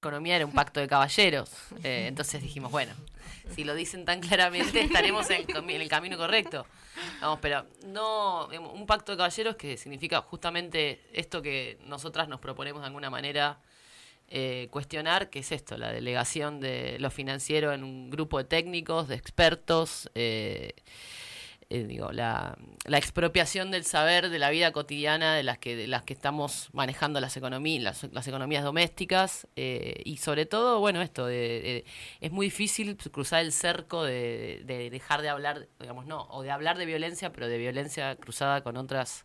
economía era un pacto de caballeros. Entonces dijimos, bueno, si lo dicen tan claramente estaremos en el camino correcto. Vamos, pero no, un pacto de caballeros que significa justamente esto que nosotras nos proponemos de alguna manera cuestionar, que es esto, la delegación de lo financiero en un grupo de técnicos, de expertos, la expropiación del saber de la vida cotidiana de las que estamos manejando las economías domésticas, y sobre todo, bueno, esto es muy difícil cruzar el cerco de dejar de hablar, digamos, no, o de hablar de violencia, pero de violencia cruzada con otras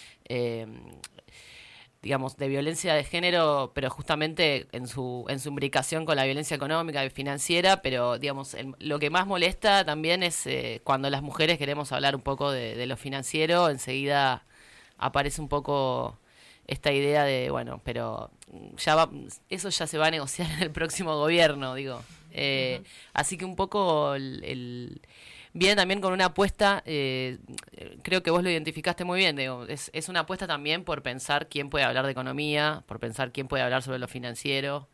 digamos, de violencia de género, pero justamente en su imbricación con la violencia económica y financiera, pero, digamos, lo que más molesta también es cuando las mujeres queremos hablar un poco de lo financiero, enseguida aparece un poco esta idea de, bueno, pero eso ya se va a negociar en el próximo gobierno, digo. Así que un poco viene también con una apuesta, creo que vos lo identificaste muy bien, digo, es una apuesta también por pensar quién puede hablar de economía, por pensar quién puede hablar sobre lo financiero,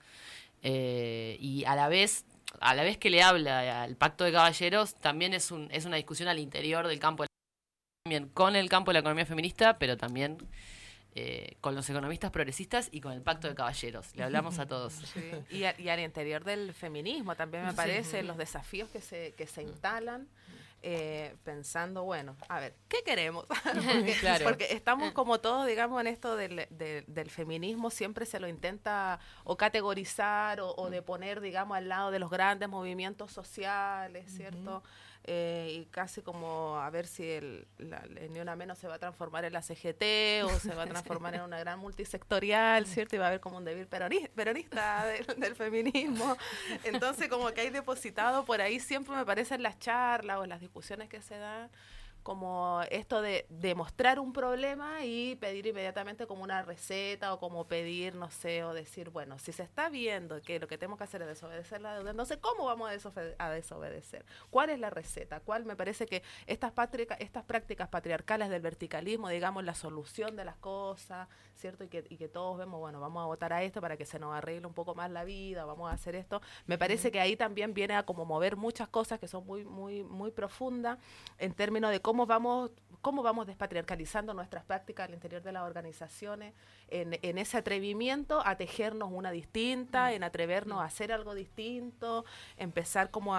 y a la vez que le habla al Pacto de Caballeros, también es una discusión al interior del campo de la economía, con el campo de la economía feminista, pero también con los economistas progresistas y con el Pacto de Caballeros. Le hablamos a todos. Sí. Y al interior del feminismo también me parece los desafíos que se instalan, pensando, bueno, a ver, ¿qué queremos? Porque estamos como todos, digamos, en esto del feminismo, siempre se lo intenta o categorizar o de poner, digamos, al lado de los grandes movimientos sociales, ¿cierto? Y casi como a ver si el Ni Una Menos se va a transformar en la CGT o se va a transformar en una gran multisectorial, ¿cierto? Y va a haber como un débil peronista del feminismo. Entonces como que hay depositado por ahí, siempre me parece en las charlas o en las discusiones que se dan, como esto de mostrar un problema y pedir inmediatamente como una receta o como pedir, no sé, o decir, bueno, si se está viendo que lo que tenemos que hacer es desobedecer la deuda, entonces, ¿cómo vamos a desobedecer? ¿Cuál es la receta? ¿Cuál? Me parece que estas prácticas patriarcales del verticalismo, digamos, la solución de las cosas, ¿cierto? Y que todos vemos, bueno, vamos a votar a esto para que se nos arregle un poco más la vida, vamos a hacer esto. Me parece que ahí también viene a como mover muchas cosas que son muy, muy, muy profundas en términos de cómo vamos despatriarcalizando nuestras prácticas al interior de las organizaciones, en ese atrevimiento a tejernos una distinta, en atrevernos a hacer algo distinto, empezar como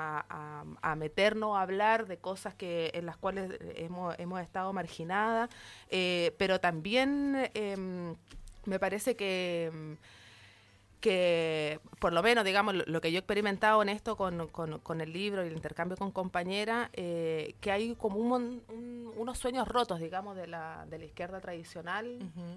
a meternos a hablar de cosas en las cuales hemos estado marginadas, pero también me parece que por lo menos, digamos, lo que yo he experimentado en esto con el libro y el intercambio con compañeras, que hay como unos sueños rotos, digamos, de la izquierda tradicional,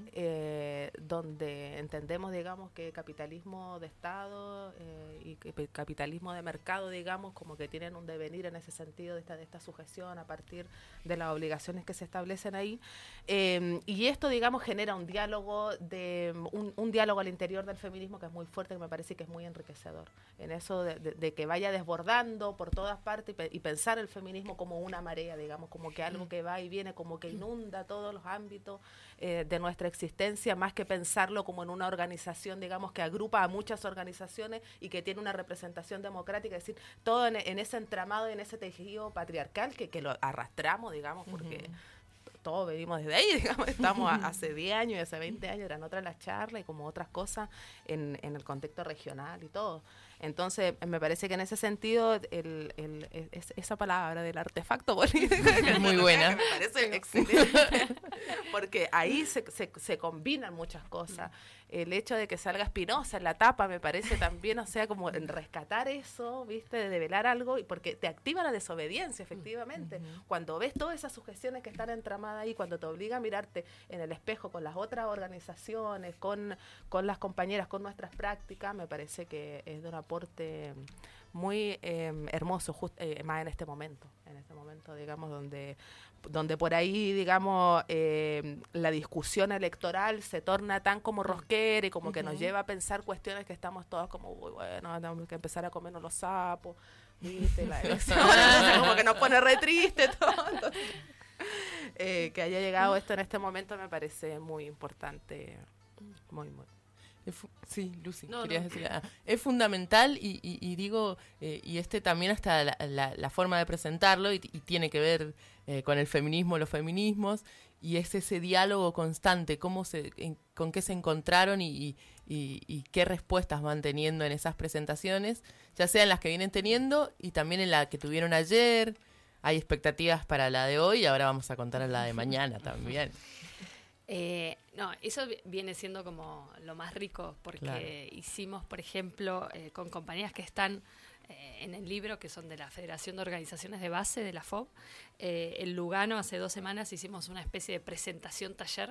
donde entendemos, digamos, que capitalismo de Estado y que capitalismo de mercado, digamos, como que tienen un devenir en ese sentido de esta sujeción a partir de las obligaciones que se establecen ahí. Y esto, digamos, genera un diálogo un diálogo al interior del feminismo que es muy fuerte, que me parece que es muy enriquecedor, en eso de que vaya desbordando por todas partes y pensar el feminismo como una marea, digamos, como que algo que va y viene, como que inunda todos los ámbitos de nuestra existencia, más que pensarlo como en una organización, digamos, que agrupa a muchas organizaciones y que tiene una representación democrática, es decir, todo en ese entramado y en ese tejido patriarcal que lo arrastramos, digamos, porque todos venimos desde ahí, digamos, estamos hace 10 años y hace 20 años eran otras las charlas y como otras cosas en el contexto regional y todo. Entonces, me parece que en ese sentido, esa palabra del artefacto político es muy buena. Me parece excelente, porque ahí se combinan muchas cosas. El hecho de que salga Spinoza en la tapa me parece también, o sea, como en rescatar eso, ¿viste? De develar algo, porque te activa la desobediencia, efectivamente. Cuando ves todas esas sugestiones que están entramadas ahí, cuando te obliga a mirarte en el espejo con las otras organizaciones, con las compañeras, con nuestras prácticas, me parece que es de un aporte muy hermoso, más en este momento, digamos, donde por ahí, digamos, la discusión electoral se torna tan como rosquera y como que nos lleva a pensar cuestiones que estamos todas como, uy, bueno, tenemos que empezar a comernos los sapos, ¿viste? La elección, entonces como que nos pone re triste todo. Entonces, que haya llegado esto en este momento me parece muy importante, muy, muy. Sí, Lucy, querías decir. Es fundamental y digo, y también hasta la forma de presentarlo y tiene que ver con el feminismo, los feminismos, y es ese diálogo constante, con qué se encontraron y qué respuestas van teniendo en esas presentaciones, ya sea en las que vienen teniendo y también en la que tuvieron ayer. Hay expectativas para la de hoy y ahora vamos a contar la de mañana también. No, eso viene siendo como lo más rico, porque hicimos, por ejemplo, con compañías que están en el libro, que son de la Federación de Organizaciones de Base de la FOB, en Lugano hace 2 semanas hicimos una especie de presentación taller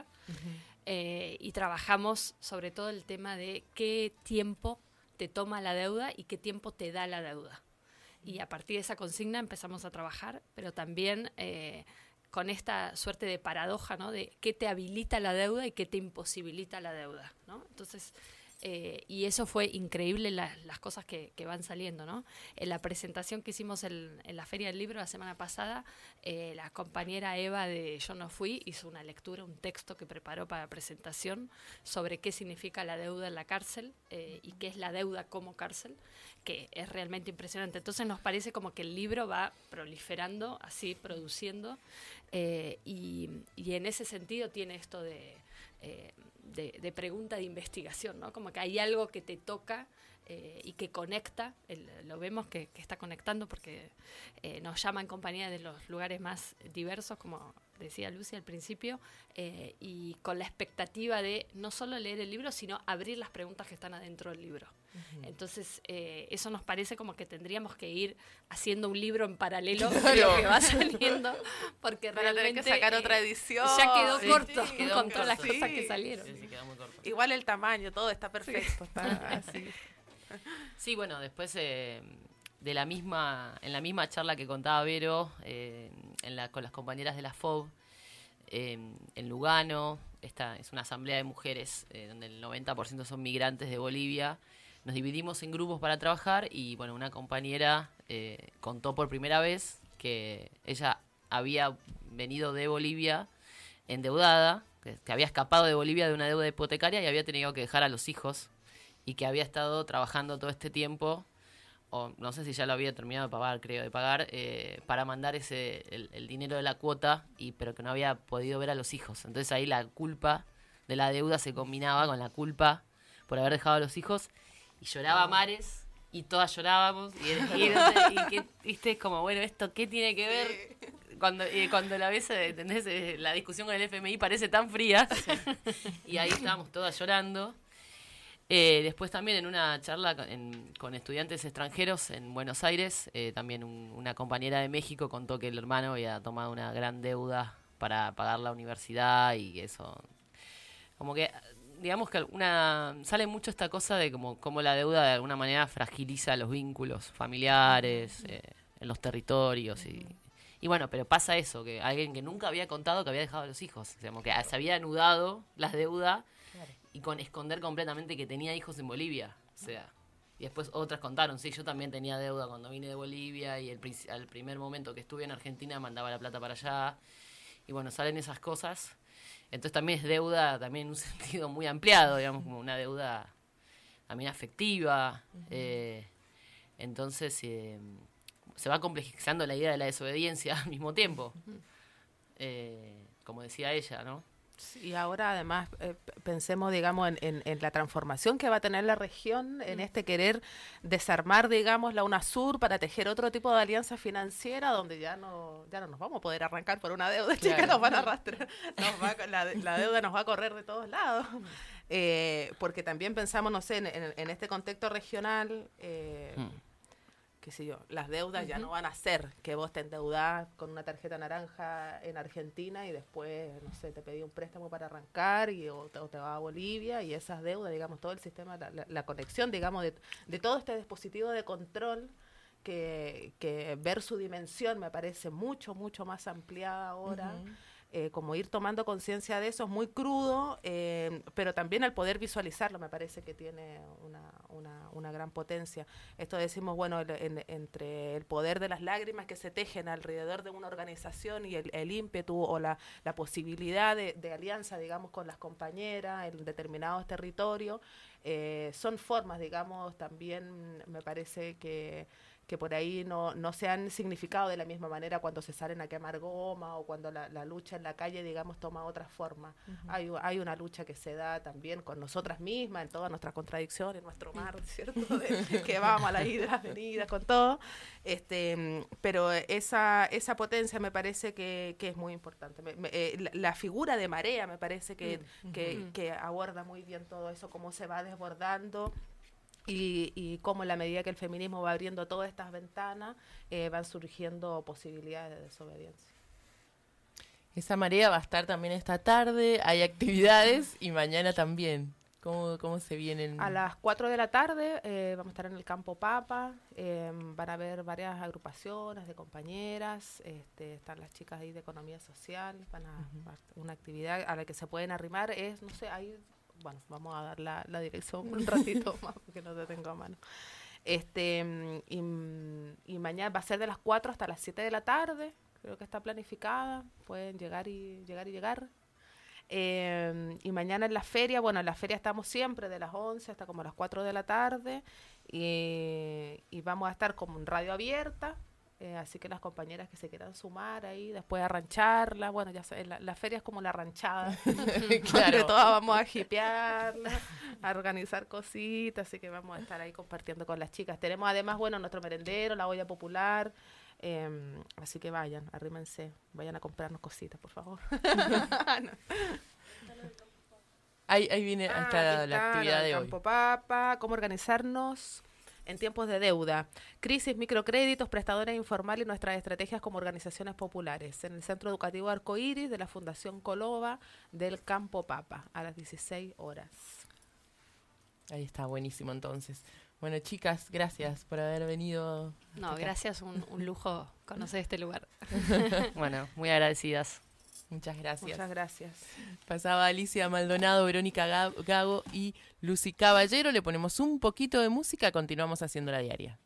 y trabajamos sobre todo el tema de qué tiempo te toma la deuda y qué tiempo te da la deuda. Y a partir de esa consigna empezamos a trabajar, pero también con esta suerte de paradoja, ¿no? De qué te habilita la deuda y qué te imposibilita la deuda, ¿no? Entonces, y eso fue increíble, las cosas que van saliendo, ¿no? En la presentación que hicimos en la Feria del Libro la semana pasada, la compañera Eva de Yo No Fui hizo una lectura, un texto que preparó para la presentación sobre qué significa la deuda en la cárcel y qué es la deuda como cárcel, que es realmente impresionante. Entonces nos parece como que el libro va proliferando, así, produciendo, y en ese sentido tiene esto de pregunta de investigación, ¿no? Como que hay algo que te toca y que conecta, lo vemos que está conectando porque nos llama en compañía de los lugares más diversos, como decía Lucy al principio, y con la expectativa de no solo leer el libro, sino abrir las preguntas que están adentro del libro. Uh-huh. Entonces, eso nos parece como que tendríamos que ir haciendo un libro en paralelo de lo que va saliendo, porque realmente que sacar otra edición. Ya quedó corto con todas las cosas que salieron. Sí, quedó muy corto. Igual el tamaño, todo está perfecto, está así. Sí, bueno, después en la misma charla que contaba Vero, con las compañeras de la FOB, en Lugano, esta es una asamblea de mujeres donde el 90% son migrantes de Bolivia. Nos dividimos en grupos para trabajar y bueno, una compañera contó por primera vez que ella había venido de Bolivia endeudada, que había escapado de Bolivia de una deuda hipotecaria y había tenido que dejar a los hijos y que había estado trabajando todo este tiempo, o no sé si ya lo había terminado de pagar, para mandar el dinero de la cuota, pero que no había podido ver a los hijos. Entonces ahí la culpa de la deuda se combinaba con la culpa por haber dejado a los hijos, y lloraba mares, y todas llorábamos, y viste, es como, bueno, ¿esto qué tiene que ver? Cuando la ves, ¿entendés? La discusión con el FMI parece tan fría, y ahí estábamos todas llorando. Después también en una charla con estudiantes extranjeros en Buenos Aires, también una compañera de México contó que el hermano había tomado una gran deuda para pagar la universidad y eso, como que digamos que sale mucho esta cosa de como la deuda de alguna manera fragiliza los vínculos familiares en los territorios y bueno, pero pasa eso, que alguien que nunca había contado que había dejado a los hijos, digamos, que se había anudado las deudas. Claro. Y con esconder completamente que tenía hijos en Bolivia, o sea, y después otras contaron, sí, yo también tenía deuda cuando vine de Bolivia y al primer momento que estuve en Argentina mandaba la plata para allá, y bueno, salen esas cosas, entonces también es deuda, también en un sentido muy ampliado, digamos, como una deuda también afectiva, entonces se va complejizando la idea de la desobediencia al mismo tiempo, como decía ella, ¿no? Y ahora además pensemos, digamos, en la transformación que va a tener la región en este querer desarmar, digamos, la UNASUR para tejer otro tipo de alianza financiera donde ya no nos vamos a poder arrancar por una deuda, claro. Chica, nos van a arrastrar, la deuda nos va a correr de todos lados, porque también pensamos, no sé, en este contexto regional, qué sé yo, las deudas ya no van a ser que vos te endeudás con una tarjeta naranja en Argentina y después, no sé, te pedí un préstamo para arrancar o te vas a Bolivia y esas deudas, digamos, todo el sistema, la conexión, digamos, de todo este dispositivo de control que ver su dimensión me parece mucho, mucho más ampliada ahora. Como ir tomando conciencia de eso es muy crudo, pero también al poder visualizarlo me parece que tiene una gran potencia. Esto decimos, bueno, entre el poder de las lágrimas que se tejen alrededor de una organización y el ímpetu o la posibilidad de alianza, digamos, con las compañeras en determinados territorios, son formas, digamos, también me parece que por ahí no se han significado de la misma manera cuando se salen a quemar goma o cuando la lucha en la calle, digamos, toma otra forma. Hay una lucha que se da también con nosotras mismas, en todas nuestras contradicciones, en nuestro mar, ¿cierto? Que vamos a las idas, las venidas, con todo. Pero esa potencia me parece que es muy importante. La figura de Marea me parece que aborda muy bien todo eso, cómo se va desbordando. Y cómo en la medida que el feminismo va abriendo todas estas ventanas, van surgiendo posibilidades de desobediencia. Esa marea va a estar también esta tarde, hay actividades y mañana también. ¿Cómo se vienen? A las 4 de la tarde vamos a estar en el Campo Papa, van a haber varias agrupaciones de compañeras, están las chicas ahí de Economía Social, van a una actividad a la que se pueden arrimar, no sé, ahí... Bueno, vamos a dar la dirección un ratito más porque no te tengo a mano. Y mañana va a ser de las 4 hasta las 7 de la tarde, creo que está planificada, pueden llegar. Y mañana en la feria, bueno, en la feria estamos siempre de las 11 hasta como las 4 de la tarde y vamos a estar como en radio abierta. Así que las compañeras que se quieran sumar ahí, después a rancharla, bueno, ya sé, la feria es como la ranchada, claro. Donde todas vamos a hipearla, a organizar cositas, así que vamos a estar ahí compartiendo con las chicas. Tenemos además, bueno, nuestro merendero, la olla popular, así que vayan, arrímense, vayan a comprarnos cositas, por favor. No. Ahí viene hasta la actividad de hoy. Campo Papa, cómo organizarnos en tiempos de deuda, crisis, microcréditos, prestadores informales y nuestras estrategias como organizaciones populares, en el Centro Educativo Arcoíris de la Fundación Coloba del Campo Papa, a las 16 horas. Ahí está, buenísimo entonces. Bueno, chicas, gracias por haber venido. No, gracias, un lujo conocer este lugar. Bueno, muy agradecidas. Muchas gracias. Muchas gracias. Pasaba Alicia Maldonado, Verónica Gago y Lucy Caballero. Le ponemos un poquito de música, continuamos haciendo la diaria.